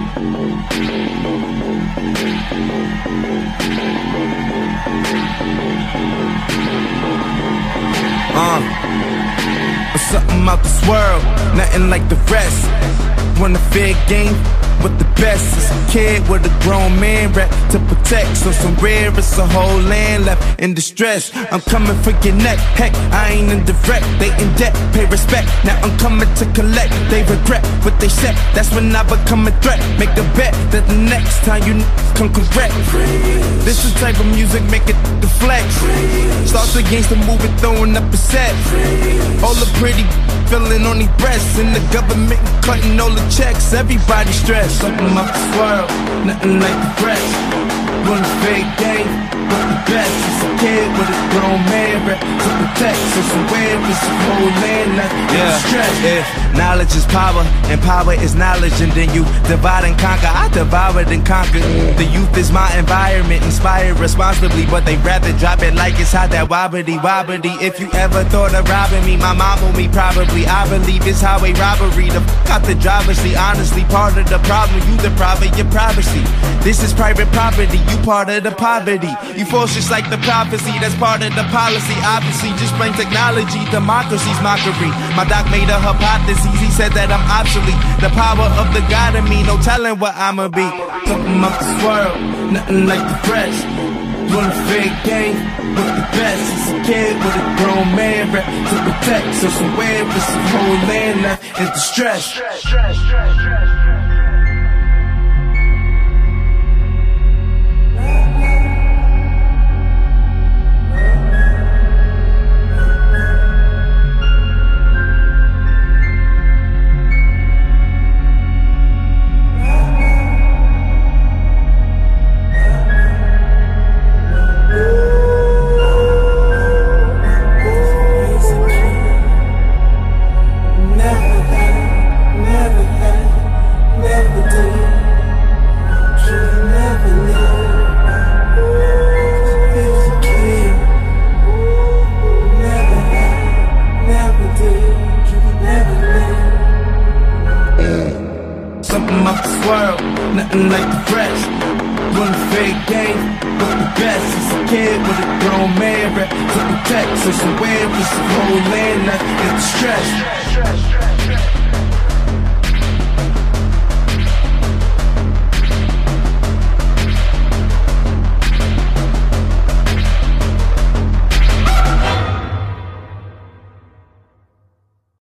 I'm something out this world, nothing like the rest. Won a fair game with the best. As a kid with a grown man rap to protect. So some rare, it's a whole land left in distress. I'm coming for your neck, heck, I ain't in direct. They in debt, pay respect, now I'm coming to collect. They regret what they said, that's when I become a threat. Make a bet that the next time you come correct. This is the type of music make it deflect. Starts a gangster moving, throwing up a set. All the pretty feeling on these breasts, and the government cutting all the checks. Everybody stressed, something off this world, nothing like the rest. Run a fake game, but the best. As a kid with a grown man rap to protect. So somewhere it's a whole land left in distress. If knowledge is power, and power is knowledge, and then you divide and conquer, I devoured and conquered. The youth is my environment, inspired responsibly, but they rather drop it like it's hot, that wobbly. If you ever thought of robbing me, my mom owned me probably. I believe it's highway robbery. The out the driver's seat, honestly, part of the problem. You deprive of your privacy. This is private property, you part of the poverty. You false just like the prophecy, that's part of the policy. Obviously, just plain technology, democracy's mockery. My doc made a hypothesis, he said that I'm obsolete. The power of the God in me, no telling what I'ma be. Something up this world, nothing like the rest. Run a fake game, but the best. As a kid with a grown man rap to protect. So somewhere it's a whole land left in distress. Something off this world, nothing like the rest. Run a fake game, but the best. As a kid with a grown man rap to protect. So somewhere it's a whole land left in distress.